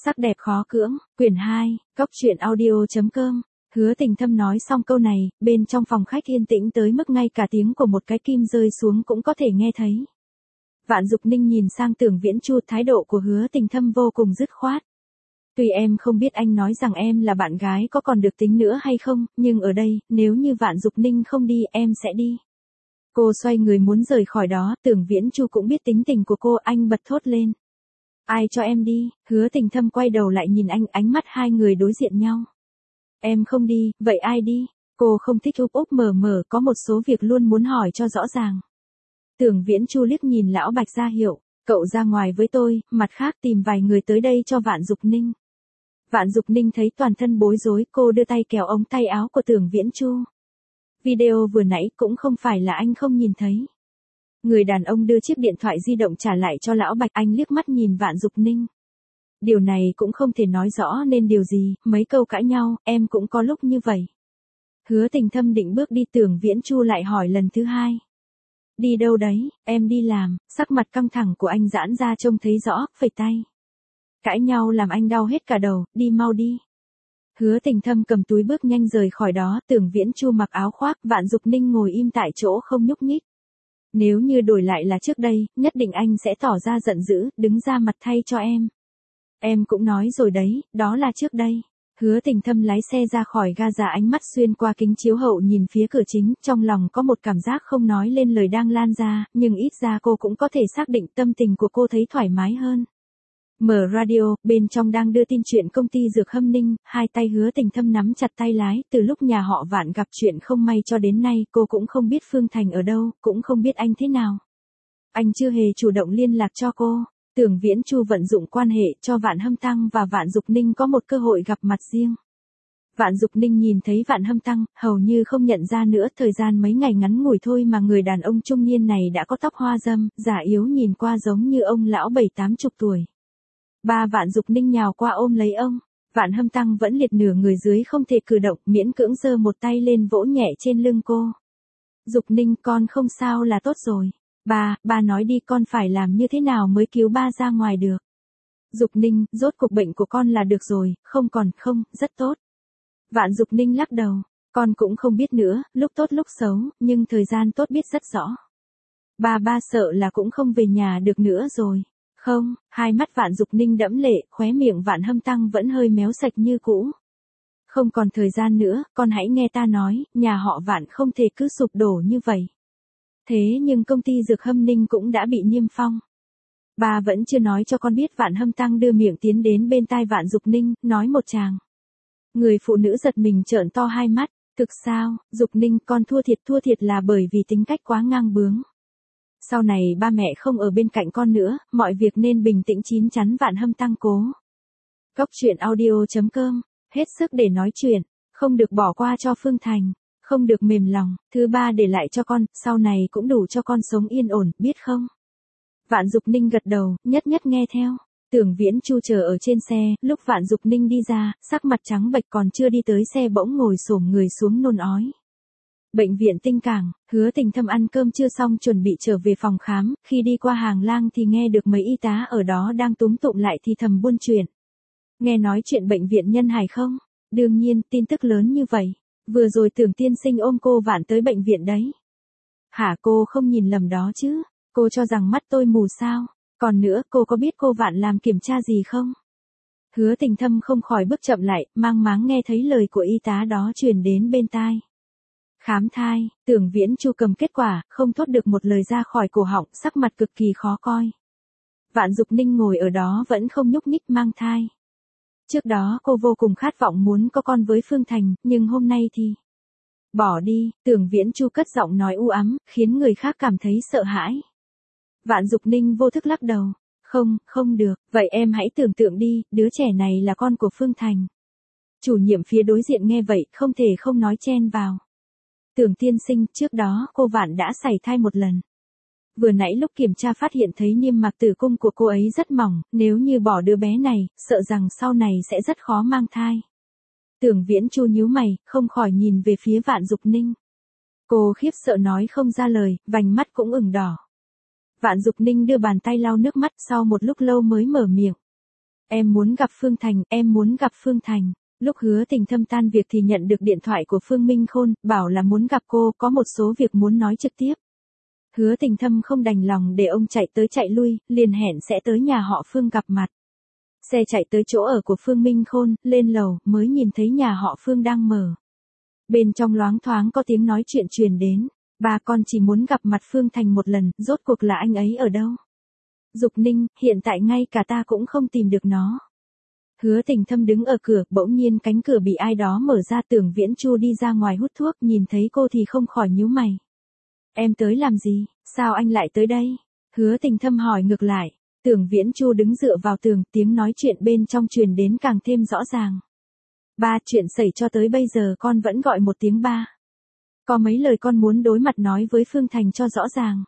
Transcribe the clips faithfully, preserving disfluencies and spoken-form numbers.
Sắc đẹp khó cưỡng, quyển hai, Cốc truyện audio.com. Hứa Tình Thâm nói xong câu này, bên trong phòng khách yên tĩnh tới mức ngay cả tiếng của một cái kim rơi xuống cũng có thể nghe thấy. Vạn Dục Ninh nhìn sang Tưởng Viễn Chu, thái độ của Hứa Tình Thâm vô cùng dứt khoát. Tuy em không biết anh nói rằng em là bạn gái có còn được tính nữa hay không, nhưng ở đây, nếu như Vạn Dục Ninh không đi, em sẽ đi. Cô xoay người muốn rời khỏi đó, Tưởng Viễn Chu cũng biết tính tình của cô, anh bật thốt lên. Ai cho em đi? Hứa Tình Thâm quay đầu lại nhìn anh, ánh mắt hai người đối diện nhau. Em không đi, vậy ai đi? Cô không thích úp úp mở mở, có một số việc luôn muốn hỏi cho rõ ràng. Tưởng Viễn Chu liếc nhìn lão Bạch ra hiệu, cậu ra ngoài với tôi, mặt khác tìm vài người tới đây cho Vạn Dục Ninh. Vạn Dục Ninh thấy toàn thân bối rối, cô đưa tay kéo ống tay áo của Tưởng Viễn Chu. Video vừa nãy cũng không phải là anh không nhìn thấy. Người đàn ông đưa chiếc điện thoại di động trả lại cho lão Bạch, anh liếc mắt nhìn Vạn Dục Ninh. Điều này cũng không thể nói rõ nên điều gì, mấy câu cãi nhau, em cũng có lúc như vậy. Hứa Tình Thâm định bước đi, Tưởng Viễn Chu lại hỏi lần thứ hai. Đi đâu đấy? Em đi làm. Sắc mặt căng thẳng của anh giãn ra trông thấy rõ, phẩy tay. Cãi nhau làm anh đau hết cả đầu, đi mau đi. Hứa Tình Thâm cầm túi bước nhanh rời khỏi đó, Tưởng Viễn Chu mặc áo khoác, Vạn Dục Ninh ngồi im tại chỗ không nhúc nhích. Nếu như đổi lại là trước đây, nhất định anh sẽ tỏ ra giận dữ, đứng ra mặt thay cho em. Em cũng nói rồi đấy, đó là trước đây. Hứa Tình Thâm lái xe ra khỏi ga, ra ánh mắt xuyên qua kính chiếu hậu nhìn phía cửa chính, trong lòng có một cảm giác không nói lên lời đang lan ra, nhưng ít ra cô cũng có thể xác định tâm tình của cô thấy thoải mái hơn. Mở radio, bên trong đang đưa tin chuyện công ty Dược Hâm Ninh, hai tay Hứa Tình Thâm nắm chặt tay lái, từ lúc nhà họ Vạn gặp chuyện không may cho đến nay, cô cũng không biết Phương Thành ở đâu, cũng không biết anh thế nào. Anh chưa hề chủ động liên lạc cho cô. Tưởng Viễn Chu vận dụng quan hệ cho Vạn Hâm Tăng và Vạn Dục Ninh có một cơ hội gặp mặt riêng. Vạn Dục Ninh nhìn thấy Vạn Hâm Tăng, hầu như không nhận ra nữa, thời gian mấy ngày ngắn ngủi thôi mà người đàn ông trung niên này đã có tóc hoa râm, già yếu nhìn qua giống như ông lão bảy tám chục tuổi. Ba Vạn Dục Ninh nhào qua ôm lấy ông, Vạn Hâm Tăng vẫn liệt nửa người dưới không thể cử động, miễn cưỡng giơ một tay lên vỗ nhẹ trên lưng cô. Dục Ninh, con không sao là tốt rồi. Ba, ba nói đi, con phải làm như thế nào mới cứu ba ra ngoài được. Dục Ninh, rốt cuộc bệnh của con là được rồi, không còn, không, rất tốt. Vạn Dục Ninh lắc đầu, con cũng không biết nữa, lúc tốt lúc xấu, nhưng thời gian tốt biết rất rõ. Ba ba sợ là cũng không về nhà được nữa rồi. Không, hai mắt Vạn Dục Ninh đẫm lệ, khóe miệng Vạn Hâm Tăng vẫn hơi méo sạch như cũ. Không còn thời gian nữa, con hãy nghe ta nói, nhà họ Vạn không thể cứ sụp đổ như vậy. Thế nhưng công ty Dược Hâm Ninh cũng đã bị niêm phong. Bà vẫn chưa nói cho con biết. Vạn Hâm Tăng đưa miệng tiến đến bên tai Vạn Dục Ninh, nói một tràng. Người phụ nữ giật mình trợn to hai mắt, thực sao, Dục Ninh, con thua thiệt, thua thiệt là bởi vì tính cách quá ngang bướng. Sau này ba mẹ không ở bên cạnh con nữa, mọi việc nên bình tĩnh chín chắn. Vạn Hâm Tăng cố. Cốc truyện audio.com, hết sức để nói chuyện, không được bỏ qua cho Phương Thành. Không được mềm lòng, thứ ba để lại cho con, sau này cũng đủ cho con sống yên ổn, biết không? Vạn Dục Ninh gật đầu, nhất nhất nghe theo. Tưởng Viễn Chu chờ ở trên xe, lúc Vạn Dục Ninh đi ra, sắc mặt trắng bệch, còn chưa đi tới xe bỗng ngồi xổm người xuống nôn ói. Bệnh viện Tinh Cảng, Hứa Tình Thâm ăn cơm chưa xong chuẩn bị trở về phòng khám, khi đi qua hàng lang thì nghe được mấy y tá ở đó đang túm tụm lại thì thầm buôn chuyện. Nghe nói chuyện bệnh viện Nhân Hải không? Đương nhiên, tin tức lớn như vậy. Vừa rồi Tưởng tiên sinh ôm cô Vạn tới bệnh viện đấy. Hả, cô không nhìn lầm đó chứ? Cô cho rằng mắt tôi mù sao? Còn nữa, cô có biết cô Vạn làm kiểm tra gì không? Hứa Tình Thâm không khỏi bước chậm lại, mang máng nghe thấy lời của y tá đó truyền đến bên tai. Khám thai, Tưởng Viễn Chu cầm kết quả, không thốt được một lời ra khỏi cổ họng, sắc mặt cực kỳ khó coi. Vạn Dục Ninh ngồi ở đó vẫn không nhúc nhích, mang thai. Trước đó cô vô cùng khát vọng muốn có con với Phương Thành, nhưng hôm nay thì... Bỏ đi, Tưởng Viễn Chu cất giọng nói u ám, khiến người khác cảm thấy sợ hãi. Vạn Dục Ninh vô thức lắc đầu. Không, không được, vậy em hãy tưởng tượng đi, đứa trẻ này là con của Phương Thành. Chủ nhiệm phía đối diện nghe vậy, không thể không nói chen vào. Tưởng tiên sinh, trước đó cô Vạn đã sảy thai một lần. Vừa nãy lúc kiểm tra phát hiện thấy niêm mạc tử cung của cô ấy rất mỏng, nếu như bỏ đứa bé này, sợ rằng sau này sẽ rất khó mang thai. Tưởng Viễn Chu nhíu mày, không khỏi nhìn về phía Vạn Dục Ninh. Cô khiếp sợ nói không ra lời, vành mắt cũng ửng đỏ. Vạn Dục Ninh đưa bàn tay lau nước mắt, sau một lúc lâu mới mở miệng. Em muốn gặp Phương Thành, em muốn gặp Phương Thành. Lúc Hứa Tình Thâm tan việc thì nhận được điện thoại của Phương Minh Khôn, bảo là muốn gặp cô, có một số việc muốn nói trực tiếp. Hứa Tình Thâm không đành lòng để ông chạy tới chạy lui, liền hẹn sẽ tới nhà họ Phương gặp mặt. Xe chạy tới chỗ ở của Phương Minh Khôn, lên lầu, mới nhìn thấy nhà họ Phương đang mở. Bên trong loáng thoáng có tiếng nói chuyện truyền đến. Ba con chỉ muốn gặp mặt Phương Thành một lần, rốt cuộc là anh ấy ở đâu? Dục Ninh, hiện tại ngay cả ta cũng không tìm được nó. Hứa Tình Thâm đứng ở cửa, bỗng nhiên cánh cửa bị ai đó mở ra. Tưởng Viễn Chu đi ra ngoài hút thuốc, nhìn thấy cô thì không khỏi nhíu mày. Em tới làm gì, sao anh lại tới đây? Hứa Tình Thâm hỏi ngược lại. Tưởng Viễn Chu đứng dựa vào tường, tiếng nói chuyện bên trong truyền đến càng thêm rõ ràng. Ba, chuyện xảy cho tới bây giờ con vẫn gọi một tiếng ba. Có mấy lời con muốn đối mặt nói với Phương Thành cho rõ ràng.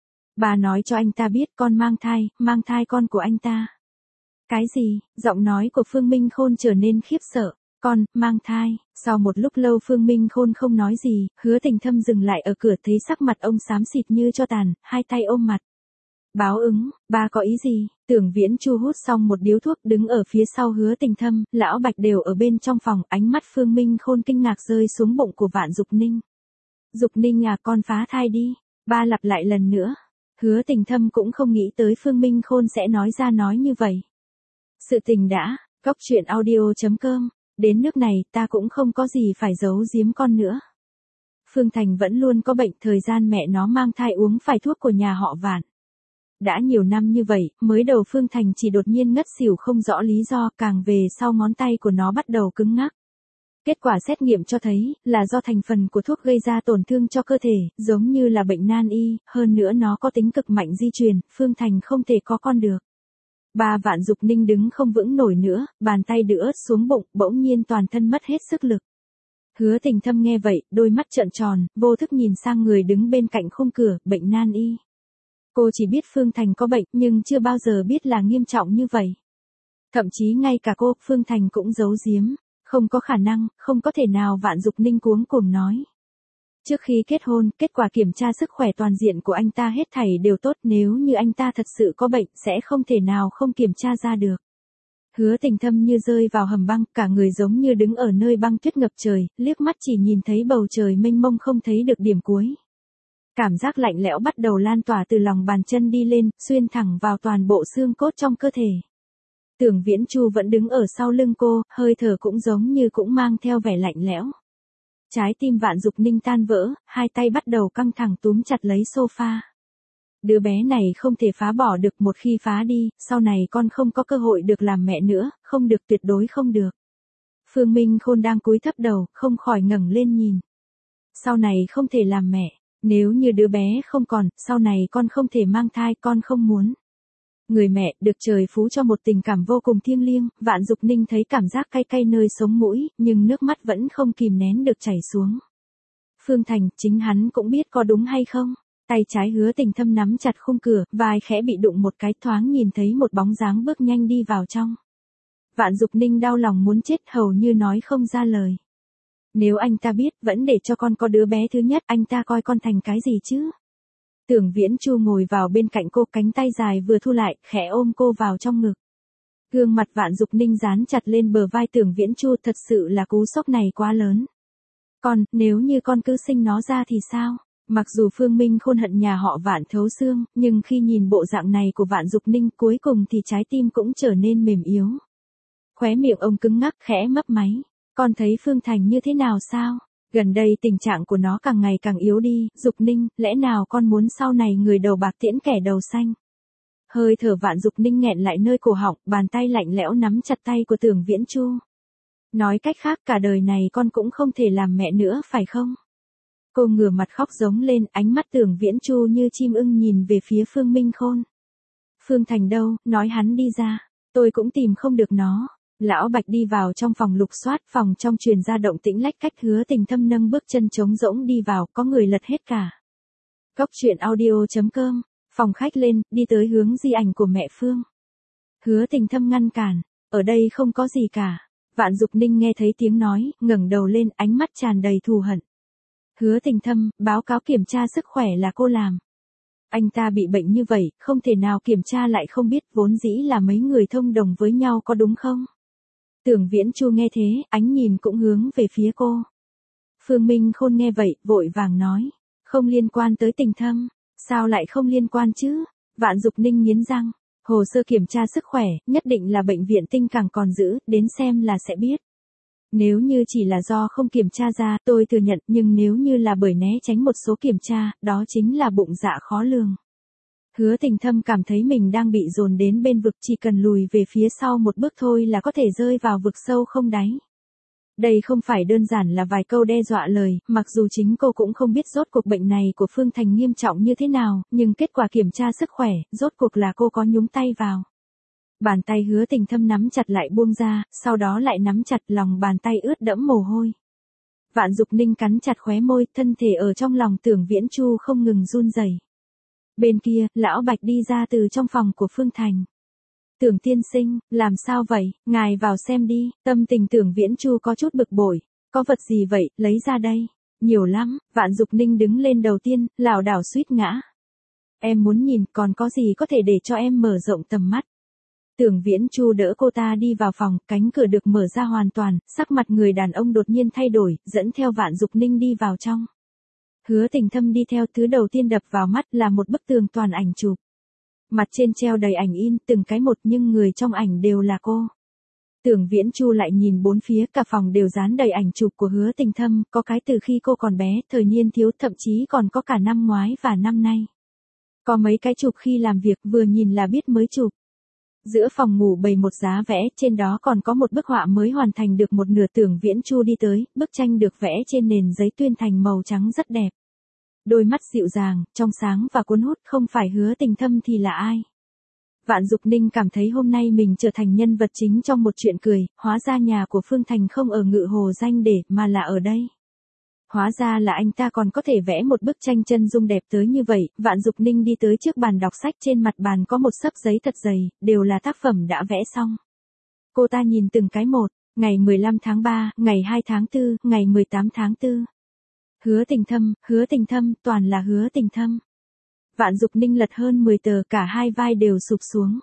Bà nói cho anh ta biết con mang thai, mang thai con của anh ta. Cái gì? Giọng nói của Phương Minh Khôn trở nên khiếp sợ. Con, mang thai. Sau một lúc lâu Phương Minh Khôn không nói gì, Hứa Tình Thâm dừng lại ở cửa, thấy sắc mặt ông xám xịt như cho tàn, hai tay ôm mặt. Báo ứng, ba có ý gì? Tưởng Viễn Chu hút xong một điếu thuốc đứng ở phía sau Hứa Tình Thâm, Lão Bạch đều ở bên trong phòng, ánh mắt Phương Minh Khôn kinh ngạc rơi xuống bụng của Vạn Dục Ninh. Dục Ninh à, con phá thai đi. Ba lặp lại lần nữa. Hứa Tình Thâm cũng không nghĩ tới Phương Minh Khôn sẽ nói ra nói như vậy. Sự tình đã, cốc truyện audio chấm com, đến nước này ta cũng không có gì phải giấu giếm con nữa. Phương Thành vẫn luôn có bệnh, thời gian mẹ nó mang thai uống phải thuốc của nhà họ Vạn. Đã nhiều năm như vậy, mới đầu Phương Thành chỉ đột nhiên ngất xỉu không rõ lý do, càng về sau ngón tay của nó bắt đầu cứng ngắc. Kết quả xét nghiệm cho thấy, là do thành phần của thuốc gây ra tổn thương cho cơ thể, giống như là bệnh nan y, hơn nữa nó có tính cực mạnh di truyền, Phương Thành không thể có con được. Ba Vạn Dục Ninh đứng không vững nổi nữa, bàn tay đưa ớt xuống bụng, bỗng nhiên toàn thân mất hết sức lực. Hứa Tình Thâm nghe vậy, đôi mắt trợn tròn, vô thức nhìn sang người đứng bên cạnh khung cửa, bệnh nan y. Cô chỉ biết Phương Thành có bệnh, nhưng chưa bao giờ biết là nghiêm trọng như vậy. Thậm chí ngay cả cô, Phương Thành cũng giấu giếm. Không có khả năng, không có thể nào. Vạn Dục Ninh cuống cuồng nói. Trước khi kết hôn, kết quả kiểm tra sức khỏe toàn diện của anh ta hết thảy đều tốt, nếu như anh ta thật sự có bệnh, sẽ không thể nào không kiểm tra ra được. Hứa Tình Thâm như rơi vào hầm băng, cả người giống như đứng ở nơi băng tuyết ngập trời, liếc mắt chỉ nhìn thấy bầu trời mênh mông không thấy được điểm cuối. Cảm giác lạnh lẽo bắt đầu lan tỏa từ lòng bàn chân đi lên, xuyên thẳng vào toàn bộ xương cốt trong cơ thể. Tưởng Viễn Chu vẫn đứng ở sau lưng cô, hơi thở cũng giống như cũng mang theo vẻ lạnh lẽo. Trái tim Vạn Dục Ninh tan vỡ, hai tay bắt đầu căng thẳng túm chặt lấy sofa. Đứa bé này không thể phá bỏ được, một khi phá đi, sau này con không có cơ hội được làm mẹ nữa, không được, tuyệt đối không được. Phương Minh Khôn đang cúi thấp đầu, không khỏi ngẩng lên nhìn. Sau này không thể làm mẹ, nếu như đứa bé không còn, sau này con không thể mang thai, con không muốn. Người mẹ, được trời phú cho một tình cảm vô cùng thiêng liêng, Vạn Dục Ninh thấy cảm giác cay cay nơi sống mũi, nhưng nước mắt vẫn không kìm nén được chảy xuống. Phương Thành, chính hắn cũng biết có đúng hay không? Tay trái Hứa Tình Thâm nắm chặt khung cửa, vai khẽ bị đụng một cái, thoáng nhìn thấy một bóng dáng bước nhanh đi vào trong. Vạn Dục Ninh đau lòng muốn chết, hầu như nói không ra lời. Nếu anh ta biết, vẫn để cho con có đứa bé thứ nhất, anh ta coi con thành cái gì chứ? Tưởng Viễn Chu ngồi vào bên cạnh cô, cánh tay dài vừa thu lại, khẽ ôm cô vào trong ngực. Gương mặt Vạn Dục Ninh dán chặt lên bờ vai Tưởng Viễn Chu, thật sự là cú sốc này quá lớn. Con, nếu như con cứ sinh nó ra thì sao? Mặc dù Phương Minh Khôn hận nhà họ Vạn thấu xương, nhưng khi nhìn bộ dạng này của Vạn Dục Ninh, cuối cùng thì trái tim cũng trở nên mềm yếu. Khóe miệng ông cứng ngắc, khẽ mấp máy. Con thấy Phương Thành như thế nào sao? Gần đây tình trạng của nó càng ngày càng yếu đi, Dục Ninh, lẽ nào con muốn sau này người đầu bạc tiễn kẻ đầu xanh? Hơi thở Vạn Dục Ninh nghẹn lại nơi cổ họng, bàn tay lạnh lẽo nắm chặt tay của Tưởng Viễn Chu. Nói cách khác, cả đời này con cũng không thể làm mẹ nữa, phải không? Cô ngửa mặt khóc giống lên, ánh mắt Tưởng Viễn Chu như chim ưng nhìn về phía Phương Minh Khôn. Phương Thành đâu, nói hắn đi ra, tôi cũng tìm không được nó. Lão Bạch đi vào trong phòng lục soát, phòng trong truyền ra động tĩnh lách cách. Hứa Tình Thâm nâng bước chân trống rỗng đi vào, có người lật hết cả. Cốc truyện audio chấm com, phòng khách lên, đi tới hướng di ảnh của mẹ Phương. Hứa Tình Thâm ngăn cản, ở đây không có gì cả. Vạn Dục Ninh nghe thấy tiếng nói, ngẩng đầu lên, ánh mắt tràn đầy thù hận. Hứa Tình Thâm, báo cáo kiểm tra sức khỏe là cô làm. Anh ta bị bệnh như vậy, không thể nào kiểm tra lại không biết, vốn dĩ là mấy người thông đồng với nhau có đúng không? Tưởng Viễn Chu nghe thế, ánh nhìn cũng hướng về phía cô. Phương Minh Khôn nghe vậy, vội vàng nói. Không liên quan tới Tình Thâm. Sao lại không liên quan chứ? Vạn Dục Ninh nghiến răng. Hồ sơ kiểm tra sức khỏe, nhất định là bệnh viện Tinh Cảng còn giữ, đến xem là sẽ biết. Nếu như chỉ là do không kiểm tra ra, tôi thừa nhận, nhưng nếu như là bởi né tránh một số kiểm tra, đó chính là bụng dạ khó lường. Hứa Tình Thâm cảm thấy mình đang bị dồn đến bên vực, chỉ cần lùi về phía sau một bước thôi là có thể rơi vào vực sâu không đáy. Đây không phải đơn giản là vài câu đe dọa lời, mặc dù chính cô cũng không biết rốt cuộc bệnh này của Phương Thành nghiêm trọng như thế nào, nhưng kết quả kiểm tra sức khỏe, rốt cuộc là cô có nhúng tay vào. Bàn tay Hứa Tình Thâm nắm chặt lại buông ra, sau đó lại nắm chặt, lòng bàn tay ướt đẫm mồ hôi. Vạn Dục Ninh cắn chặt khóe môi, thân thể ở trong lòng Tưởng Viễn Chu không ngừng run rẩy. Bên kia, Lão Bạch đi ra từ trong phòng của Phương Thành. Tưởng tiên sinh, làm sao vậy, ngài vào xem đi. Tâm tình Tưởng Viễn Chu có chút bực bội. Có vật gì vậy, lấy ra đây. Nhiều lắm. Vạn Dục Ninh đứng lên đầu tiên, lảo đảo suýt ngã. Em muốn nhìn, còn có gì có thể để cho em mở rộng tầm mắt. Tưởng Viễn Chu đỡ cô ta đi vào phòng, cánh cửa được mở ra hoàn toàn, sắc mặt người đàn ông đột nhiên thay đổi, dẫn theo Vạn Dục Ninh đi vào trong. Hứa Tình Thâm đi theo, thứ đầu tiên đập vào mắt là một bức tường toàn ảnh chụp. Mặt trên treo đầy ảnh in, từng cái một, nhưng người trong ảnh đều là cô. Tưởng Viễn Chu lại nhìn bốn phía, cả phòng đều dán đầy ảnh chụp của Hứa Tình Thâm, có cái từ khi cô còn bé, thời niên thiếu, thậm chí còn có cả năm ngoái và năm nay. Có mấy cái chụp khi làm việc, vừa nhìn là biết mới chụp. Giữa phòng ngủ bày một giá vẽ, trên đó còn có một bức họa mới hoàn thành được một nửa. Tưởng Viễn Chu đi tới, bức tranh được vẽ trên nền giấy tuyên thành màu trắng rất đẹp. Đôi mắt dịu dàng, trong sáng và cuốn hút, không phải Hứa Tình Thâm thì là ai? Vạn Dục Ninh cảm thấy hôm nay mình trở thành nhân vật chính trong một chuyện cười, hóa ra nhà của Phương Thành không ở Ngự Hồ Danh Để, mà là ở đây. Hóa ra là anh ta còn có thể vẽ một bức tranh chân dung đẹp tới như vậy. Vạn Dục Ninh đi tới trước bàn đọc sách, trên mặt bàn có một xấp giấy thật dày, đều là tác phẩm đã vẽ xong. Cô ta nhìn từng cái một, ngày mười lăm tháng ba, ngày hai tháng tư, ngày mười tám tháng tư. Hứa Tình Thâm, Hứa Tình Thâm, toàn là Hứa Tình Thâm. Vạn Dục Ninh lật hơn mười tờ, cả hai vai đều sụp xuống.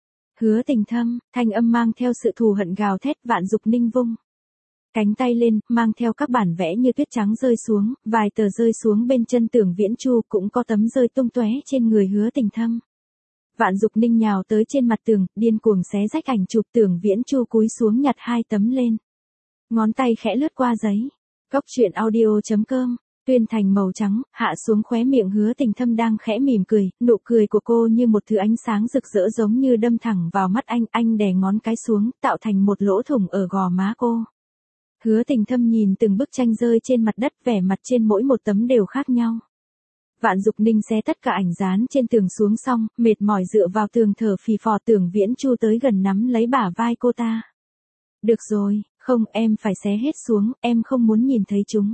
Hứa Tình Thâm, thanh âm mang theo sự thù hận gào thét. Vạn Dục Ninh vung cánh tay lên, mang theo các bản vẽ như tuyết trắng rơi xuống, vài tờ rơi xuống bên chân Tưởng Viễn Chu, cũng có tấm rơi tung tóe trên người Hứa Tình Thâm. Vạn Dục Ninh nhào tới trên mặt tường, điên cuồng xé rách ảnh chụp. Tưởng Viễn Chu cúi xuống nhặt hai tấm lên. Ngón tay khẽ lướt qua giấy. Góc truyện audio chấm com, tuyên thành màu trắng, hạ xuống khóe miệng Hứa Tình Thâm đang khẽ mỉm cười, nụ cười của cô như một thứ ánh sáng rực rỡ giống như đâm thẳng vào mắt anh, anh đè ngón cái xuống, tạo thành một lỗ thủng ở gò má cô. Hứa Tình Thâm nhìn từng bức tranh rơi trên mặt đất, vẻ mặt trên mỗi một tấm đều khác nhau. Vạn Dục Ninh xé tất cả ảnh dán trên tường xuống xong, mệt mỏi dựa vào tường thở phì phò. Tưởng Viễn Chu tới gần nắm lấy bả vai cô ta. Được rồi, không, em phải xé hết xuống, em không muốn nhìn thấy chúng.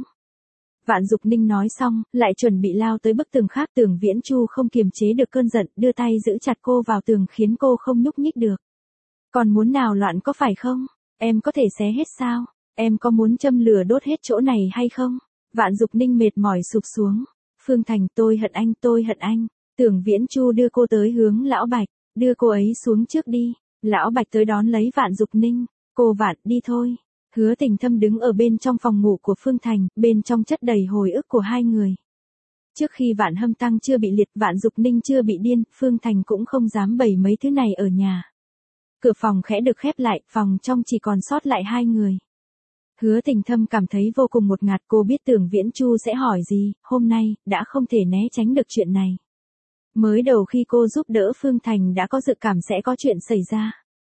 Vạn Dục Ninh nói xong, lại chuẩn bị lao tới bức tường khác. Tưởng Viễn Chu không kiềm chế được cơn giận, đưa tay giữ chặt cô vào tường khiến cô không nhúc nhích được. Còn muốn nào loạn có phải không? Em có thể xé hết sao? Em có muốn châm lửa đốt hết chỗ này hay không? Vạn Dục Ninh mệt mỏi sụp xuống. Phương Thành, tôi hận anh, tôi hận anh. Tưởng Viễn Chu đưa cô tới hướng Lão Bạch, đưa cô ấy xuống trước đi. Lão Bạch tới đón lấy Vạn Dục Ninh. Cô Vạn, đi thôi. Hứa Tình Thâm đứng ở bên trong phòng ngủ của Phương Thành, bên trong chất đầy hồi ức của hai người. Trước khi Vạn Hâm Tăng chưa bị liệt, Vạn Dục Ninh chưa bị điên, Phương Thành cũng không dám bày mấy thứ này ở nhà. Cửa phòng khẽ được khép lại, phòng trong chỉ còn sót lại hai người. Hứa Tình Thâm cảm thấy vô cùng ngột ngạt, cô biết Tưởng Viễn Chu sẽ hỏi gì, hôm nay, đã không thể né tránh được chuyện này. Mới đầu khi cô giúp đỡ Phương Thành đã có dự cảm sẽ có chuyện xảy ra.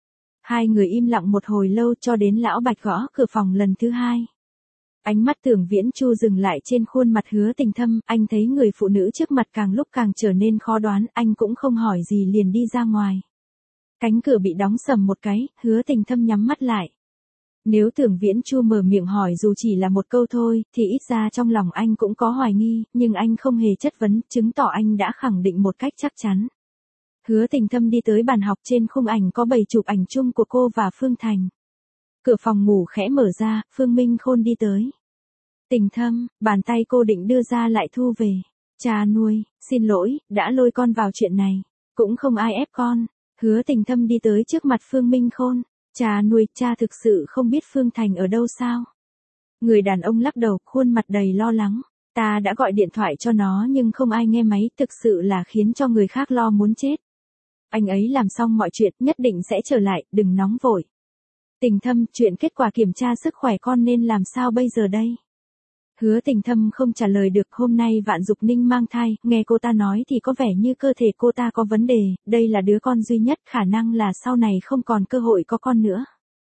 Hai người im lặng một hồi lâu cho đến Lão Bạch gõ cửa phòng lần thứ hai. Ánh mắt Tưởng Viễn Chu dừng lại trên khuôn mặt Hứa Tình Thâm, anh thấy người phụ nữ trước mặt càng lúc càng trở nên khó đoán, anh cũng không hỏi gì liền đi ra ngoài. Cánh cửa bị đóng sầm một cái, Hứa Tình Thâm nhắm mắt lại. Nếu Tưởng Viễn Chu mở miệng hỏi dù chỉ là một câu thôi, thì ít ra trong lòng anh cũng có hoài nghi, nhưng anh không hề chất vấn, chứng tỏ anh đã khẳng định một cách chắc chắn. Hứa Tình Thâm đi tới bàn học, trên khung ảnh có bầy chụp ảnh chung của cô và Phương Thành. Cửa phòng ngủ khẽ mở ra, Phương Minh Khôn đi tới. Tình Thâm, bàn tay cô định đưa ra lại thu về. Cha nuôi, xin lỗi, đã lôi con vào chuyện này. Cũng không ai ép con. Hứa Tình Thâm đi tới trước mặt Phương Minh Khôn. Cha nuôi, cha thực sự không biết Phương Thành ở đâu sao? Người đàn ông lắc đầu, khuôn mặt đầy lo lắng. Ta đã gọi điện thoại cho nó nhưng không ai nghe máy, thực sự là khiến cho người khác lo muốn chết. Anh ấy làm xong mọi chuyện, nhất định sẽ trở lại, đừng nóng vội. Tình Thâm, chuyện kết quả kiểm tra sức khỏe con nên làm sao bây giờ đây? Hứa Tình Thâm không trả lời được. Hôm nay Vạn Dục Ninh mang thai, nghe cô ta nói thì có vẻ như cơ thể cô ta có vấn đề, đây là đứa con duy nhất, khả năng là sau này không còn cơ hội có con nữa.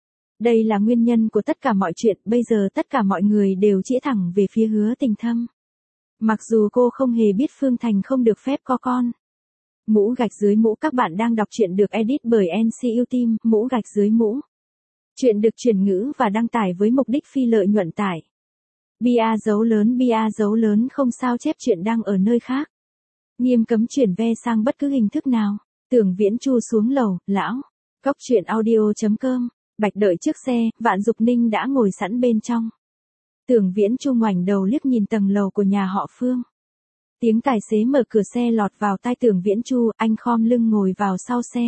Đây là nguyên nhân của tất cả mọi chuyện, bây giờ tất cả mọi người đều chĩa thẳng về phía Hứa Tình Thâm. Mặc dù cô không hề biết Phương Thành không được phép có con. Mũ gạch dưới mũ, các bạn đang đọc truyện được edit bởi en xê u Team, mũ gạch dưới mũ. Chuyện được chuyển ngữ và đăng tải với mục đích phi lợi nhuận tải. Bia dấu lớn bia dấu lớn không sao chép chuyện đang ở nơi khác. Nghiêm cấm chuyển ve sang bất cứ hình thức nào. Tưởng Viễn Chu xuống lầu, lão. Cóc truyện audio.com. Bạch đợi trước xe, Vạn Dục Ninh đã ngồi sẵn bên trong. Tưởng Viễn Chu ngoảnh đầu liếc nhìn tầng lầu của nhà họ Phương. Tiếng tài xế mở cửa xe lọt vào tai Tưởng Viễn Chu, anh khom lưng ngồi vào sau xe.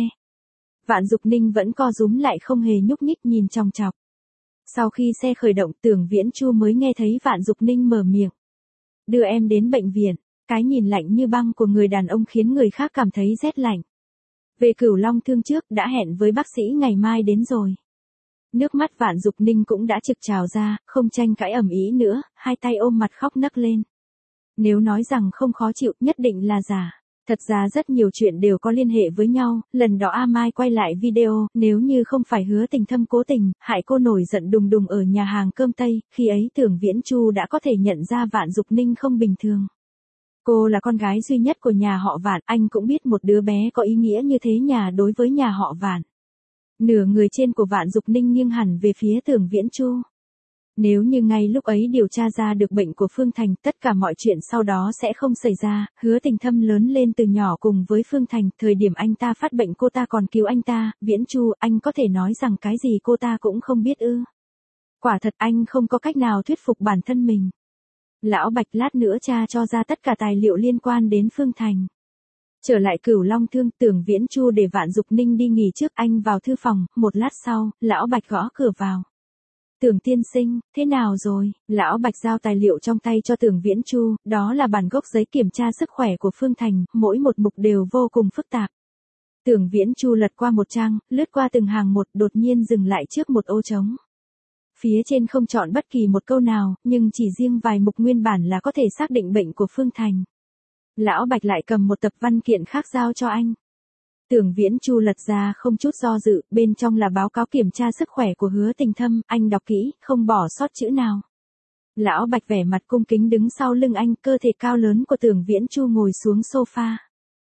Vạn Dục Ninh vẫn co rúm lại không hề nhúc nhích nhìn chòng chọc. Sau khi xe khởi động, Tưởng Viễn Chu mới nghe thấy Vạn Dục Ninh mở miệng. Đưa em đến bệnh viện. Cái nhìn lạnh như băng của người đàn ông khiến người khác cảm thấy rét lạnh. Về Cửu Long Thương trước, đã hẹn với bác sĩ ngày mai đến rồi. Nước mắt Vạn Dục Ninh cũng đã trực trào ra, không tranh cãi ầm ĩ nữa, hai tay ôm mặt khóc nấc lên. Nếu nói rằng không khó chịu, nhất định là giả. Thật ra rất nhiều chuyện đều có liên hệ với nhau, lần đó A Mai quay lại video, nếu như không phải Hứa Tình Thâm cố tình, hại cô nổi giận đùng đùng ở nhà hàng cơm Tây, khi ấy Tưởng Viễn Chu đã có thể nhận ra Vạn Dục Ninh không bình thường. Cô là con gái duy nhất của nhà họ Vạn, anh cũng biết một đứa bé có ý nghĩa như thế nhà đối với nhà họ Vạn. Nửa người trên của Vạn Dục Ninh nghiêng hẳn về phía Tưởng Viễn Chu. Nếu như ngay lúc ấy điều tra ra được bệnh của Phương Thành, tất cả mọi chuyện sau đó sẽ không xảy ra. Hứa Tình Thâm lớn lên từ nhỏ cùng với Phương Thành, thời điểm anh ta phát bệnh cô ta còn cứu anh ta. Viễn Chu, anh có thể nói rằng cái gì cô ta cũng không biết ư? Quả thật anh không có cách nào thuyết phục bản thân mình. Lão Bạch, lát nữa cha cho ra tất cả tài liệu liên quan đến Phương Thành. Trở lại Cửu Long Thương, Tưởng Viễn Chu để Vạn Dục Ninh đi nghỉ trước, anh vào thư phòng. Một lát sau, Lão Bạch gõ cửa vào. Tưởng tiên sinh, thế nào rồi? Lão Bạch giao tài liệu trong tay cho Tưởng Viễn Chu, đó là bản gốc giấy kiểm tra sức khỏe của Phương Thành, mỗi một mục đều vô cùng phức tạp. Tưởng Viễn Chu lật qua một trang, lướt qua từng hàng một, đột nhiên dừng lại trước một ô trống. Phía trên không chọn bất kỳ một câu nào, nhưng chỉ riêng vài mục nguyên bản là có thể xác định bệnh của Phương Thành. Lão Bạch lại cầm một tập văn kiện khác giao cho anh. Tưởng Viễn Chu lật ra không chút do dự, bên trong là báo cáo kiểm tra sức khỏe của Hứa Tình Thâm, anh đọc kỹ, không bỏ sót chữ nào. Lão Bạch vẻ mặt cung kính đứng sau lưng anh, cơ thể cao lớn của Tưởng Viễn Chu ngồi xuống sofa.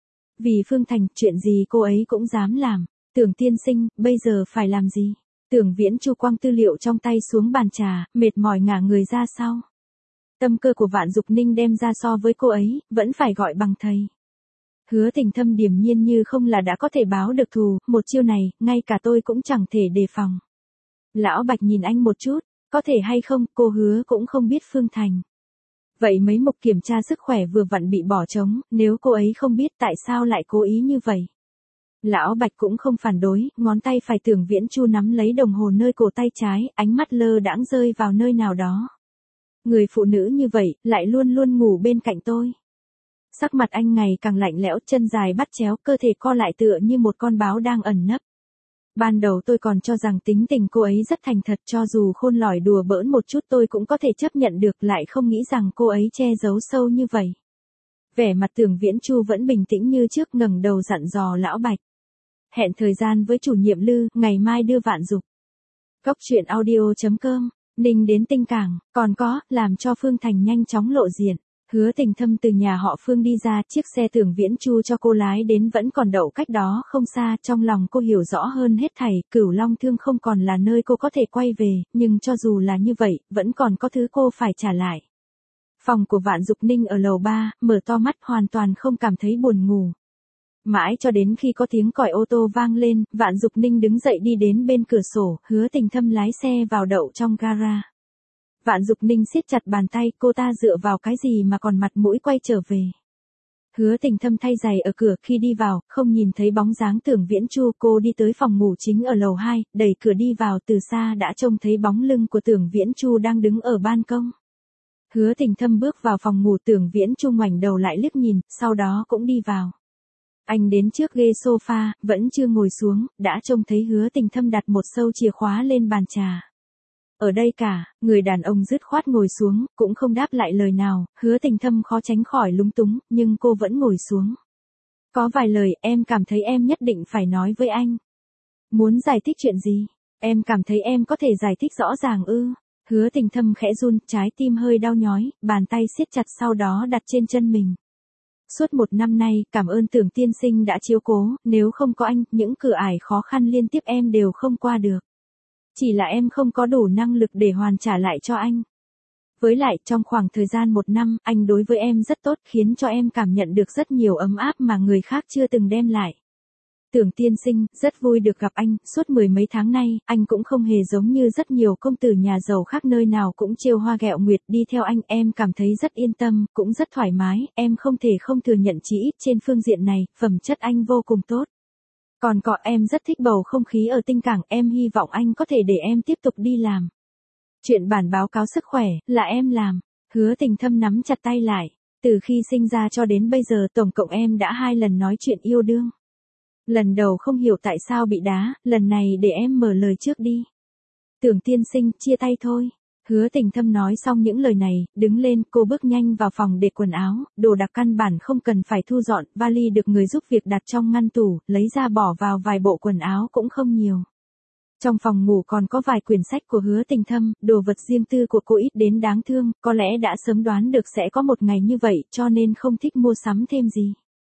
Vì Phương Thành, chuyện gì cô ấy cũng dám làm. Tưởng tiên sinh, bây giờ phải làm gì? Tưởng Viễn Chu quăng tư liệu trong tay xuống bàn trà, mệt mỏi ngả người ra sau. Tâm cơ của Vạn Dục Ninh đem ra so với cô ấy, vẫn phải gọi bằng thầy. Hứa Tình Thâm điềm nhiên như không là đã có thể báo được thù, một chiêu này, ngay cả tôi cũng chẳng thể đề phòng. Lão Bạch nhìn anh một chút, có thể hay không, cô Hứa cũng không biết Phương Thành. Vậy mấy mục kiểm tra sức khỏe vừa vặn bị bỏ trống, nếu cô ấy không biết tại sao lại cố ý như vậy. Lão Bạch cũng không phản đối, ngón tay phải Tưởng Viễn Chu nắm lấy đồng hồ nơi cổ tay trái, ánh mắt lơ đãng rơi vào nơi nào đó. Người phụ nữ như vậy, lại luôn luôn ngủ bên cạnh tôi. Sắc mặt anh ngày càng lạnh lẽo, chân dài bắt chéo, cơ thể co lại tựa như một con báo đang ẩn nấp. Ban đầu tôi còn cho rằng tính tình cô ấy rất thành thật, cho dù khôn lỏi đùa bỡn một chút tôi cũng có thể chấp nhận được, lại không nghĩ rằng cô ấy che giấu sâu như vậy. Vẻ mặt Tưởng Viễn Chu vẫn bình tĩnh như trước, ngẩng đầu dặn dò Lão Bạch. Hẹn thời gian với chủ nhiệm Lư, ngày mai đưa Vạn Dục. Cóc truyện audio.com, Ninh đến Tinh Cảng, còn có, làm cho Phương Thành nhanh chóng lộ diện. Hứa Tình Thâm từ nhà họ Phương đi ra, chiếc xe Tưởng Viễn Chu cho cô lái đến vẫn còn đậu cách đó không xa, trong lòng cô hiểu rõ hơn hết thảy, Cửu Long Thương không còn là nơi cô có thể quay về, nhưng cho dù là như vậy, vẫn còn có thứ cô phải trả lại. Phòng của Vạn Dục Ninh ở lầu ba, mở to mắt hoàn toàn không cảm thấy buồn ngủ. Mãi cho đến khi có tiếng còi ô tô vang lên, Vạn Dục Ninh đứng dậy đi đến bên cửa sổ, Hứa Tình Thâm lái xe vào đậu trong gara. Vạn Dục Ninh siết chặt bàn tay, cô ta dựa vào cái gì mà còn mặt mũi quay trở về. Hứa Tình Thâm thay giày ở cửa, khi đi vào, không nhìn thấy bóng dáng Tưởng Viễn Chu, cô đi tới phòng ngủ chính ở lầu hai, đẩy cửa đi vào, từ xa đã trông thấy bóng lưng của Tưởng Viễn Chu đang đứng ở ban công. Hứa Tình Thâm bước vào phòng ngủ, Tưởng Viễn Chu ngoảnh đầu lại liếc nhìn, sau đó cũng đi vào. Anh đến trước ghế sofa, vẫn chưa ngồi xuống, đã trông thấy Hứa Tình Thâm đặt một sâu chìa khóa lên bàn trà. Ở đây cả, người đàn ông dứt khoát ngồi xuống, cũng không đáp lại lời nào, Hứa Tình Thâm khó tránh khỏi lúng túng, nhưng cô vẫn ngồi xuống. Có vài lời, em cảm thấy em nhất định phải nói với anh. Muốn giải thích chuyện gì? Em cảm thấy em có thể giải thích rõ ràng ư? Hứa Tình Thâm khẽ run, trái tim hơi đau nhói, bàn tay siết chặt sau đó đặt trên chân mình. Suốt một năm nay, cảm ơn Tưởng tiên sinh đã chiếu cố, nếu không có anh, những cửa ải khó khăn liên tiếp em đều không qua được. Chỉ là em không có đủ năng lực để hoàn trả lại cho anh. Với lại, trong khoảng thời gian một năm, anh đối với em rất tốt, khiến cho em cảm nhận được rất nhiều ấm áp mà người khác chưa từng đem lại. Tưởng tiên sinh, rất vui được gặp anh, suốt mười mấy tháng nay, anh cũng không hề giống như rất nhiều công tử nhà giàu khác nơi nào cũng trêu hoa ghẹo nguyệt đi theo anh, em cảm thấy rất yên tâm, cũng rất thoải mái, em không thể không thừa nhận chỉ ít trên phương diện này, phẩm chất anh vô cùng tốt. Còn có em rất thích bầu không khí ở Tinh Cảng, em hy vọng anh có thể để em tiếp tục đi làm. Chuyện bản báo cáo sức khỏe, là em làm. Hứa Tình Thâm nắm chặt tay lại. Từ khi sinh ra cho đến bây giờ tổng cộng em đã hai lần nói chuyện yêu đương. Lần đầu không hiểu tại sao bị đá, lần này để em mở lời trước đi. Tưởng tiên sinh, chia tay thôi. Hứa Tình Thâm nói xong những lời này, đứng lên, cô bước nhanh vào phòng để quần áo, đồ đạc căn bản không cần phải thu dọn, vali được người giúp việc đặt trong ngăn tủ, lấy ra bỏ vào vài bộ quần áo cũng không nhiều. Trong phòng ngủ còn có vài quyển sách của Hứa Tình Thâm, đồ vật riêng tư của cô ít đến đáng thương, có lẽ đã sớm đoán được sẽ có một ngày như vậy, cho nên không thích mua sắm thêm gì.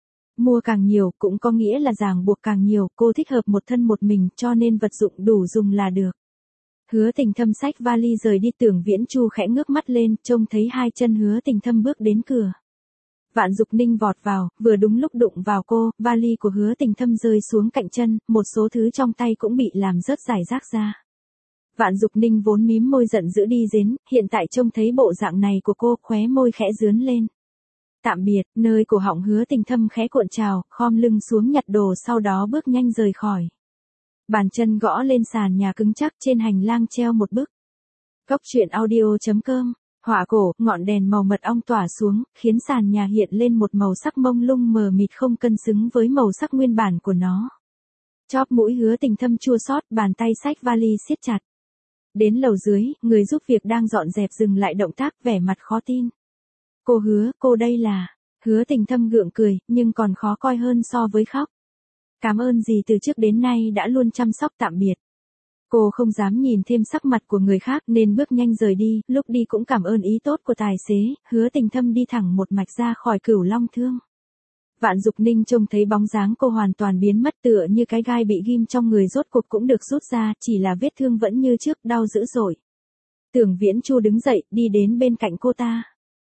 Mua càng nhiều cũng có nghĩa là ràng buộc càng nhiều, cô thích hợp một thân một mình, cho nên vật dụng đủ dùng là được. Hứa Tình Thâm xách vali rời đi, Tưởng Viễn Chu khẽ ngước mắt lên, trông thấy hai chân Hứa Tình Thâm bước đến cửa. Vạn Dục Ninh vọt vào, vừa đúng lúc đụng vào cô, vali của Hứa Tình Thâm rơi xuống cạnh chân, một số thứ trong tay cũng bị làm rớt rải rác ra. Vạn Dục Ninh vốn mím môi giận dữ đi đến, hiện tại trông thấy bộ dạng này của cô, khóe môi khẽ rướn lên. Tạm biệt, nơi cổ họng Hứa Tình Thâm khẽ cuộn trào, khom lưng xuống nhặt đồ sau đó bước nhanh rời khỏi. Bàn chân gõ lên sàn nhà cứng chắc, trên hành lang treo một bức. Cốc truyện audio chấm com, họa cổ, ngọn đèn màu mật ong tỏa xuống, khiến sàn nhà hiện lên một màu sắc mông lung mờ mịt không cân xứng với màu sắc nguyên bản của nó. Chóp mũi Hứa Tình Thâm chua xót, bàn tay xách vali siết chặt. Đến lầu dưới, người giúp việc đang dọn dẹp dừng lại động tác, vẻ mặt khó tin. Cô Hứa, cô đây là... Hứa Tình Thâm gượng cười, nhưng còn khó coi hơn so với khóc. Cảm ơn gì từ trước đến nay đã luôn chăm sóc, tạm biệt. Cô không dám nhìn thêm sắc mặt của người khác nên bước nhanh rời đi, lúc đi cũng cảm ơn ý tốt của tài xế, Hứa Tình Thâm đi thẳng một mạch ra khỏi Cửu Long Thương. Vạn Dục Ninh trông thấy bóng dáng cô hoàn toàn biến mất, tựa như cái gai bị ghim trong người rốt cuộc cũng được rút ra, chỉ là vết thương vẫn như trước, đau dữ dội. Tưởng Viễn Chu đứng dậy, đi đến bên cạnh cô ta.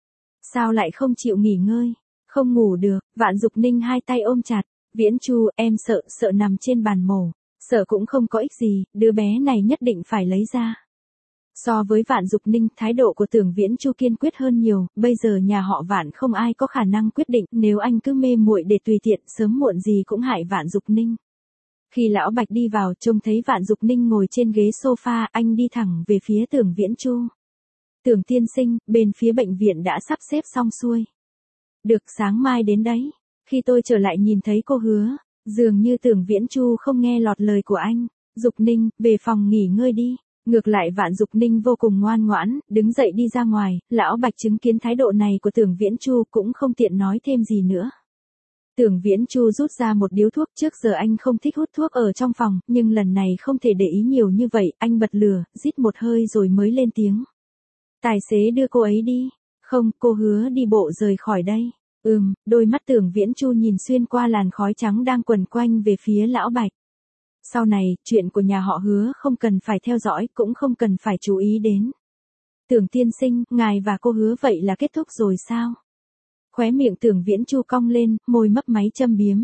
Sao lại không chịu nghỉ ngơi? Không ngủ được, Vạn Dục Ninh hai tay ôm chặt. Viễn Chu, em sợ, sợ nằm trên bàn mổ. Sợ cũng không có ích gì, đứa bé này nhất định phải lấy ra. So với Vạn Dục Ninh, thái độ của Tưởng Viễn Chu kiên quyết hơn nhiều, bây giờ nhà họ Vạn không ai có khả năng quyết định, nếu anh cứ mê muội để tùy tiện, sớm muộn gì cũng hại Vạn Dục Ninh. Khi Lão Bạch đi vào, trông thấy Vạn Dục Ninh ngồi trên ghế sofa, anh đi thẳng về phía Tưởng Viễn Chu. Tưởng tiên sinh, bên phía bệnh viện đã sắp xếp xong xuôi. Được, sáng mai đến đấy. Khi tôi trở lại nhìn thấy cô Hứa, dường như Tưởng Viễn Chu không nghe lọt lời của anh. Dục Ninh, về phòng nghỉ ngơi đi. Ngược lại Vạn Dục Ninh vô cùng ngoan ngoãn, đứng dậy đi ra ngoài, Lão Bạch chứng kiến thái độ này của Tưởng Viễn Chu cũng không tiện nói thêm gì nữa. Tưởng Viễn Chu rút ra một điếu thuốc, trước giờ anh không thích hút thuốc ở trong phòng, nhưng lần này không thể để ý nhiều như vậy, anh bật lửa, rít một hơi rồi mới lên tiếng. Tài xế đưa cô ấy đi. Không, cô Hứa đi bộ rời khỏi đây. Ừm, đôi mắt Tưởng Viễn Chu nhìn xuyên qua làn khói trắng đang quần quanh về phía Lão Bạch. Sau này, chuyện của nhà họ Hứa không cần phải theo dõi, cũng không cần phải chú ý đến. Tưởng tiên sinh, ngài và cô Hứa vậy là kết thúc rồi sao? Khóe miệng Tưởng Viễn Chu cong lên, môi mấp máy châm biếm.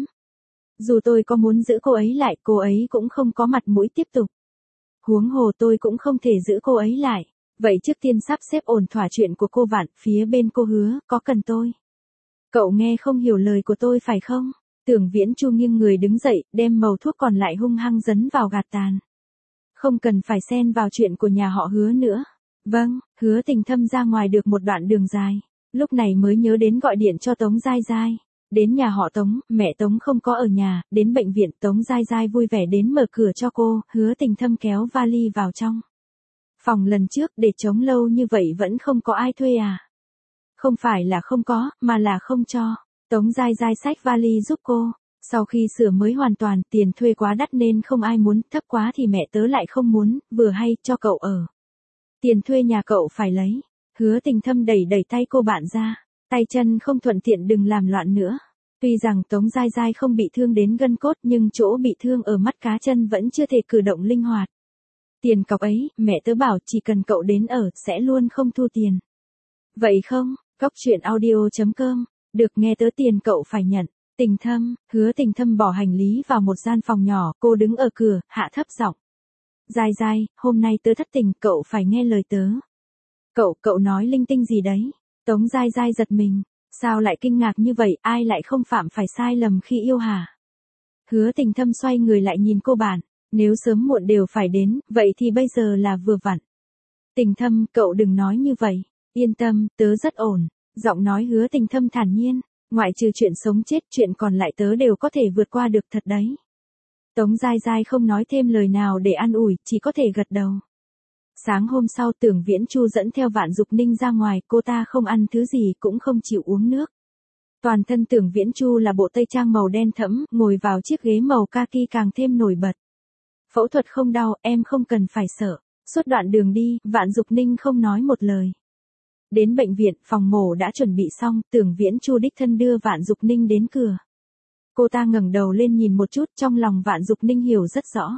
Dù tôi có muốn giữ cô ấy lại, cô ấy cũng không có mặt mũi tiếp tục. Huống hồ tôi cũng không thể giữ cô ấy lại. Vậy trước tiên sắp xếp ổn thỏa chuyện của cô Vạn, phía bên cô Hứa, có cần tôi Cậu nghe không hiểu lời của tôi phải không? Tưởng Viễn Chu nghiêng người đứng dậy, đem mẩu thuốc còn lại hung hăng dấn vào gạt tàn. Không cần phải xen vào chuyện của nhà họ Hứa nữa. Vâng, Hứa Tình Thâm ra ngoài được một đoạn đường dài, lúc này mới nhớ đến gọi điện cho Tống Giai Giai. Đến nhà họ Tống, mẹ Tống không có ở nhà, đến bệnh viện Tống Giai Giai vui vẻ đến mở cửa cho cô, Hứa Tình Thâm kéo vali vào trong. Phòng lần trước để trống lâu như vậy vẫn không có ai thuê à? Không phải là không có, mà là không cho. Tống Giai Giai xách vali giúp cô. Sau khi sửa mới hoàn toàn, tiền thuê quá đắt nên không ai muốn, thấp quá thì mẹ tớ lại không muốn, vừa hay, cho cậu ở. Tiền thuê nhà cậu phải lấy. Hứa Tình Thâm đẩy đẩy tay cô bạn ra. Tay chân không thuận tiện đừng làm loạn nữa. Tuy rằng Tống Giai Giai không bị thương đến gân cốt nhưng chỗ bị thương ở mắt cá chân vẫn chưa thể cử động linh hoạt. Tiền cọc ấy, mẹ tớ bảo chỉ cần cậu đến ở, sẽ luôn không thu tiền. Vậy không? Cóc truyện audio chấm com. Được nghe tớ tiền cậu phải nhận. Tình Thâm, Hứa Tình Thâm bỏ hành lý vào một gian phòng nhỏ, cô đứng ở cửa, hạ thấp giọng. Giai Giai, hôm nay tớ thất tình, cậu phải nghe lời tớ. Cậu, cậu nói linh tinh gì đấy? Tống Giai Giai giật mình. Sao lại kinh ngạc như vậy, ai lại không phạm phải sai lầm khi yêu hả? Hứa Tình Thâm xoay người lại nhìn cô bạn. Nếu sớm muộn đều phải đến, vậy thì bây giờ là vừa vặn. Tình Thâm, cậu đừng nói như vậy. Yên tâm, tớ rất ổn. Giọng nói Hứa Tình Thâm thản nhiên. Ngoại trừ chuyện sống chết, chuyện còn lại tớ đều có thể vượt qua được thật đấy. Tống Giai Giai không nói thêm lời nào để an ủi, chỉ có thể gật đầu. Sáng hôm sau Tưởng Viễn Chu dẫn theo Vạn Dục Ninh ra ngoài, cô ta không ăn thứ gì cũng không chịu uống nước. Toàn thân Tưởng Viễn Chu là bộ tây trang màu đen thẫm, ngồi vào chiếc ghế màu kaki càng thêm nổi bật. Phẫu thuật không đau, em không cần phải sợ. Suốt đoạn đường đi, Vạn Dục Ninh không nói một lời. Đến bệnh viện, phòng mổ đã chuẩn bị xong, Tưởng Viễn Chu đích thân đưa Vạn Dục Ninh đến cửa. Cô ta ngẩng đầu lên nhìn một chút, trong lòng Vạn Dục Ninh hiểu rất rõ.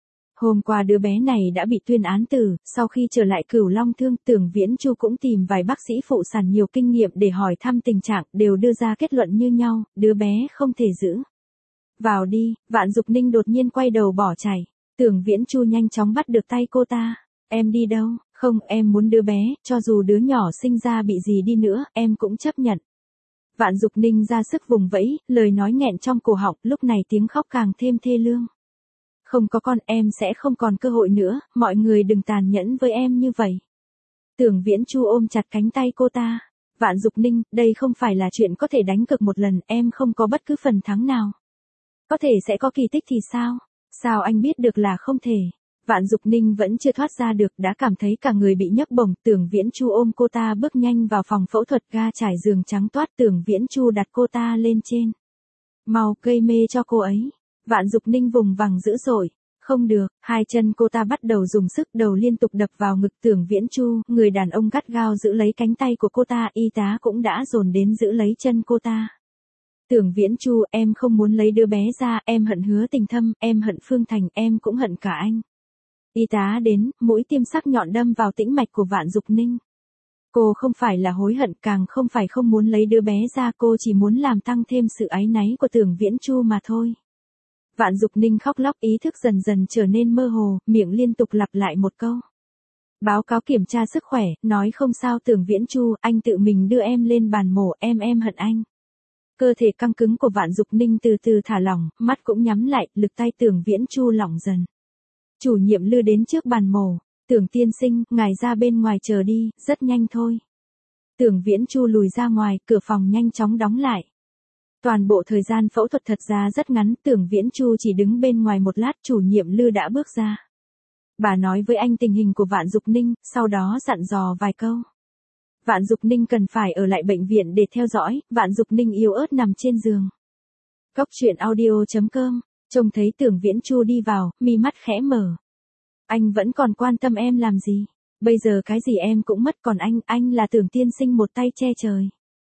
Hôm qua đứa bé này đã bị tuyên án tử, sau khi trở lại Cửu Long Thương, Tưởng Viễn Chu cũng tìm vài bác sĩ phụ sản nhiều kinh nghiệm để hỏi thăm tình trạng, đều đưa ra kết luận như nhau, đứa bé không thể giữ. Vào đi, Vạn Dục Ninh đột nhiên quay đầu bỏ chạy. Tưởng Viễn Chu nhanh chóng bắt được tay cô ta. Em đi đâu? Không, em muốn đứa bé, cho dù đứa nhỏ sinh ra bị gì đi nữa, em cũng chấp nhận. Vạn Dục Ninh ra sức vùng vẫy, lời nói nghẹn trong cổ họng, lúc này tiếng khóc càng thêm thê lương. Không có con, em sẽ không còn cơ hội nữa, mọi người đừng tàn nhẫn với em như vậy. Tưởng Viễn Chu ôm chặt cánh tay cô ta. Vạn Dục Ninh, đây không phải là chuyện có thể đánh cược một lần, em không có bất cứ phần thắng nào. Có thể sẽ có kỳ tích thì sao? Sao anh biết được là không thể? Vạn Dục Ninh vẫn chưa thoát ra được, đã cảm thấy cả người bị nhấc bổng. Tưởng Viễn Chu ôm cô ta bước nhanh vào phòng phẫu thuật, ga trải giường trắng toát. Tưởng Viễn Chu đặt cô ta lên trên. Mau gây mê cho cô ấy. Vạn Dục Ninh vùng vằng dữ dội. Không được, hai chân cô ta bắt đầu dùng sức, đầu liên tục đập vào ngực Tưởng Viễn Chu. Người đàn ông gắt gao giữ lấy cánh tay của cô ta, y tá cũng đã dồn đến giữ lấy chân cô ta. Tưởng Viễn Chu, em không muốn lấy đứa bé ra, em hận Hứa Tình Thâm, em hận Phương Thành, em cũng hận cả anh. Y tá đến, mũi tiêm sắc nhọn đâm vào tĩnh mạch của Vạn Dục Ninh. Cô không phải là hối hận, càng không phải không muốn lấy đứa bé ra, cô chỉ muốn làm tăng thêm sự áy náy của Tưởng Viễn Chu mà thôi. Vạn Dục Ninh khóc lóc, ý thức dần dần trở nên mơ hồ, miệng liên tục lặp lại một câu. Báo cáo kiểm tra sức khỏe, nói không sao Tưởng Viễn Chu, anh tự mình đưa em lên bàn mổ, em em hận anh. Cơ thể căng cứng của Vạn Dục Ninh từ từ thả lỏng, mắt cũng nhắm lại, lực tay Tưởng Viễn Chu lỏng dần. Chủ nhiệm Lư đến trước bàn mổ. Tưởng tiên sinh, ngài ra bên ngoài chờ đi, rất nhanh thôi. Tưởng Viễn Chu lùi ra ngoài, cửa phòng nhanh chóng đóng lại. Toàn bộ thời gian phẫu thuật thật ra rất ngắn, Tưởng Viễn Chu chỉ đứng bên ngoài một lát, chủ nhiệm Lư đã bước ra. Bà nói với anh tình hình của Vạn Dục Ninh, sau đó dặn dò vài câu. Vạn Dục Ninh cần phải ở lại bệnh viện để theo dõi, Vạn Dục Ninh yếu ớt nằm trên giường. Cóc truyện audio chấm com, trông thấy Tưởng Viễn Chu đi vào, mi mắt khẽ mở. Anh vẫn còn quan tâm em làm gì? Bây giờ cái gì em cũng mất, còn anh, anh là Tưởng tiên sinh một tay che trời.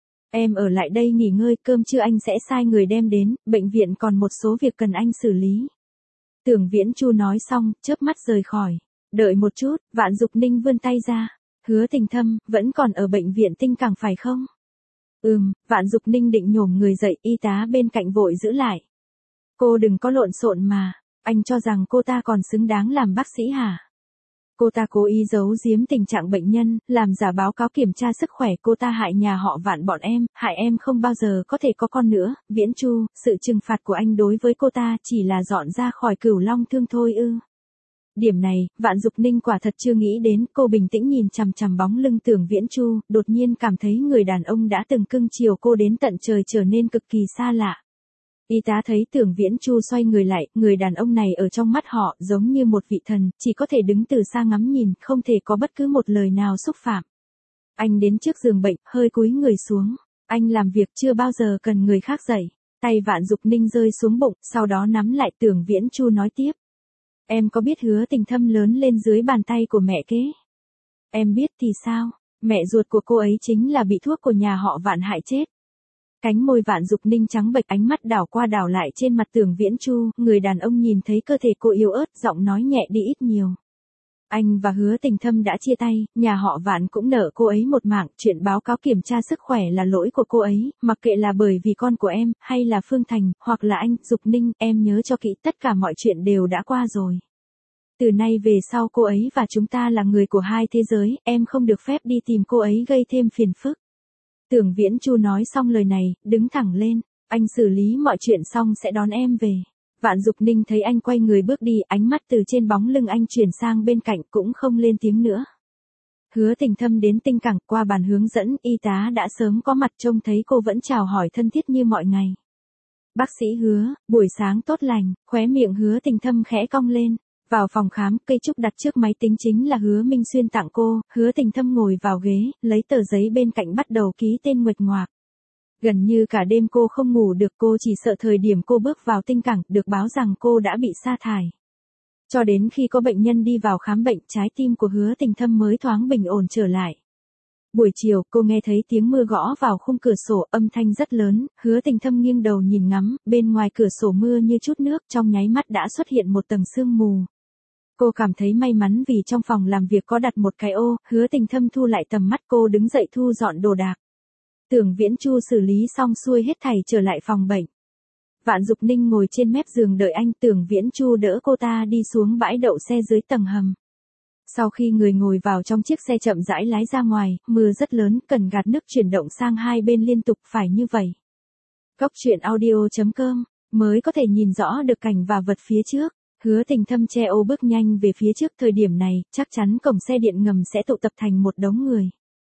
Em ở lại đây nghỉ ngơi, cơm trưa anh sẽ sai người đem đến, bệnh viện còn một số việc cần anh xử lý. Tưởng Viễn Chu nói xong, chớp mắt rời khỏi. Đợi một chút, Vạn Dục Ninh vươn tay ra. Hứa Tình Thâm, vẫn còn ở bệnh viện Tinh Cảng phải không? Ừm, Vạn Dục Ninh định nhổm người dậy, y tá bên cạnh vội giữ lại. Cô đừng có lộn xộn mà, anh cho rằng cô ta còn xứng đáng làm bác sĩ hả? Cô ta cố ý giấu giếm tình trạng bệnh nhân, làm giả báo cáo kiểm tra sức khỏe, cô ta hại nhà họ Vạn bọn em, hại em không bao giờ có thể có con nữa. Viễn Chu, sự trừng phạt của anh đối với cô ta chỉ là dọn ra khỏi Cửu Long Thương thôi ư? Điểm này, Vạn Dục Ninh quả thật chưa nghĩ đến. Cô bình tĩnh nhìn chằm chằm bóng lưng Tưởng Viễn Chu, đột nhiên cảm thấy người đàn ông đã từng cưng chiều cô đến tận trời trở nên cực kỳ xa lạ. Y tá thấy Tưởng Viễn Chu xoay người lại, người đàn ông này ở trong mắt họ giống như một vị thần, chỉ có thể đứng từ xa ngắm nhìn, không thể có bất cứ một lời nào xúc phạm. Anh đến trước giường bệnh, hơi cúi người xuống. Anh làm việc chưa bao giờ cần người khác dạy. Tay Vạn Dục Ninh rơi xuống bụng, sau đó nắm lại. Tưởng Viễn Chu nói tiếp. Em có biết Hứa Tình Thâm lớn lên dưới bàn tay của mẹ kế? Em biết thì sao? Mẹ ruột của cô ấy chính là bị thuốc của nhà họ Vạn hại chết. Cánh môi Vạn Dục Ninh trắng bệch, ánh mắt đảo qua đảo lại trên mặt Tưởng Viễn Chu, người đàn ông nhìn thấy cơ thể cô yếu ớt, giọng nói nhẹ đi ít nhiều. Anh và Hứa Tình Thâm đã chia tay, nhà họ Vạn cũng nợ cô ấy một mạng, chuyện báo cáo kiểm tra sức khỏe là lỗi của cô ấy, mặc kệ là bởi vì con của em, hay là Phương Thành, hoặc là anh, Dục Ninh, em nhớ cho kỹ, tất cả mọi chuyện đều đã qua rồi. Từ nay về sau cô ấy và chúng ta là người của hai thế giới, em không được phép đi tìm cô ấy gây thêm phiền phức. Tưởng Viễn Chu nói xong lời này, đứng thẳng lên, anh xử lý mọi chuyện xong sẽ đón em về. Vạn Dục Ninh thấy anh quay người bước đi, ánh mắt từ trên bóng lưng anh chuyển sang bên cạnh, cũng không lên tiếng nữa. Hứa Tình Thâm đến Tinh Cảng, qua bàn hướng dẫn, y tá đã sớm có mặt, trông thấy cô vẫn chào hỏi thân thiết như mọi ngày. Bác sĩ Hứa, buổi sáng tốt lành. Khóe miệng Hứa Tình Thâm khẽ cong lên. Vào phòng khám, cây trúc đặt trước máy tính chính là Hứa Minh Xuyên tặng cô. Hứa Tình Thâm ngồi vào ghế, lấy tờ giấy bên cạnh bắt đầu ký tên nguệch ngoạc. Gần như cả đêm cô không ngủ được, cô chỉ sợ thời điểm cô bước vào Tinh Cảng, được báo rằng cô đã bị sa thải. Cho đến khi có bệnh nhân đi vào khám bệnh, trái tim của Hứa Tình Thâm mới thoáng bình ổn trở lại. Buổi chiều, cô nghe thấy tiếng mưa gõ vào khung cửa sổ, âm thanh rất lớn. Hứa Tình Thâm nghiêng đầu nhìn ngắm, bên ngoài cửa sổ mưa như chút nước, trong nháy mắt đã xuất hiện một tầng sương mù. Cô cảm thấy may mắn vì trong phòng làm việc có đặt một cái ô. Hứa Tình Thâm thu lại tầm mắt, cô đứng dậy thu dọn đồ đạc. Tưởng Viễn Chu xử lý xong xuôi hết thảy, trở lại phòng bệnh. Vạn Dục Ninh ngồi trên mép giường đợi anh. Tưởng Viễn Chu đỡ cô ta đi xuống bãi đậu xe dưới tầng hầm. Sau khi người ngồi vào trong chiếc xe chậm rãi lái ra ngoài, mưa rất lớn, cần gạt nước chuyển động sang hai bên liên tục, phải như vậy. Cốc truyện audio chấm com mới có thể nhìn rõ được cảnh và vật phía trước. Hứa Tình Thâm che ô bước nhanh về phía trước, thời điểm này, chắc chắn cổng xe điện ngầm sẽ tụ tập thành một đống người.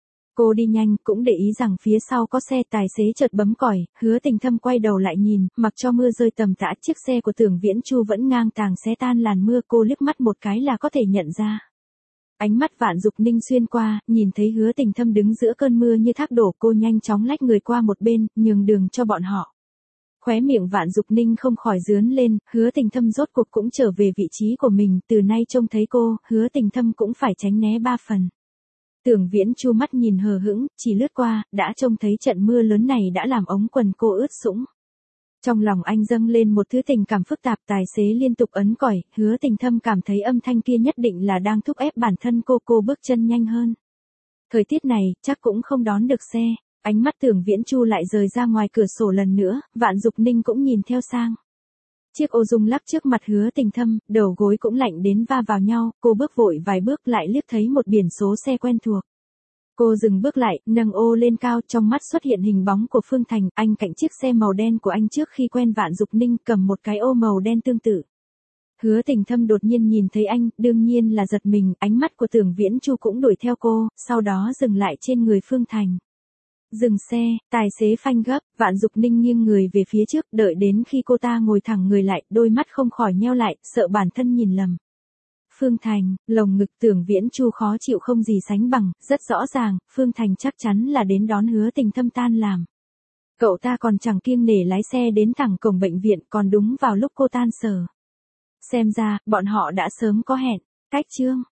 Cô đi nhanh, cũng để ý rằng phía sau có xe, tài xế chợt bấm còi. Hứa Tình Thâm quay đầu lại nhìn, mặc cho mưa rơi tầm tã, chiếc xe của Tưởng Viễn Chu vẫn ngang tàng xé tan làn mưa, cô liếc mắt một cái là có thể nhận ra. Ánh mắt Vạn Dục Ninh xuyên qua, nhìn thấy Hứa Tình Thâm đứng giữa cơn mưa như thác đổ, cô nhanh chóng lách người qua một bên, nhường đường cho bọn họ. Khóe miệng Vạn Dục Ninh không khỏi rướn lên. Hứa Tình Thâm rốt cuộc cũng trở về vị trí của mình, từ nay trông thấy cô, Hứa Tình Thâm cũng phải tránh né ba phần. Tưởng Viễn Chu mắt nhìn hờ hững, chỉ lướt qua, đã trông thấy trận mưa lớn này đã làm ống quần cô ướt sũng. Trong lòng anh dâng lên một thứ tình cảm phức tạp, tài xế liên tục ấn còi. Hứa Tình Thâm cảm thấy âm thanh kia nhất định là đang thúc ép bản thân cô, cô bước chân nhanh hơn. Thời tiết này, chắc cũng không đón được xe. Ánh mắt Tưởng Viễn Chu lại rời ra ngoài cửa sổ lần nữa, Vạn Dục Ninh cũng nhìn theo sang. Chiếc ô rung lắc trước mặt Hứa Tình Thâm, đầu gối cũng lạnh đến va vào nhau, cô bước vội vài bước lại liếc thấy một biển số xe quen thuộc. Cô dừng bước lại, nâng ô lên cao, trong mắt xuất hiện hình bóng của Phương Thành, anh cạnh chiếc xe màu đen của anh trước khi quen Vạn Dục Ninh, cầm một cái ô màu đen tương tự. Hứa Tình Thâm đột nhiên nhìn thấy anh, đương nhiên là giật mình, ánh mắt của Tưởng Viễn Chu cũng đuổi theo cô, sau đó dừng lại trên người Phương Thành. Dừng xe, tài xế phanh gấp, Vạn Dục Ninh nghiêng người về phía trước, đợi đến khi cô ta ngồi thẳng người lại, đôi mắt không khỏi nheo lại, sợ bản thân nhìn lầm. Phương Thành, lồng ngực Tưởng Viễn Chu khó chịu không gì sánh bằng, rất rõ ràng, Phương Thành chắc chắn là đến đón Hứa Tình Thâm tan làm. Cậu ta còn chẳng kiêng nể lái xe đến thẳng cổng bệnh viện, còn đúng vào lúc cô tan sở. Xem ra, bọn họ đã sớm có hẹn. Cách chương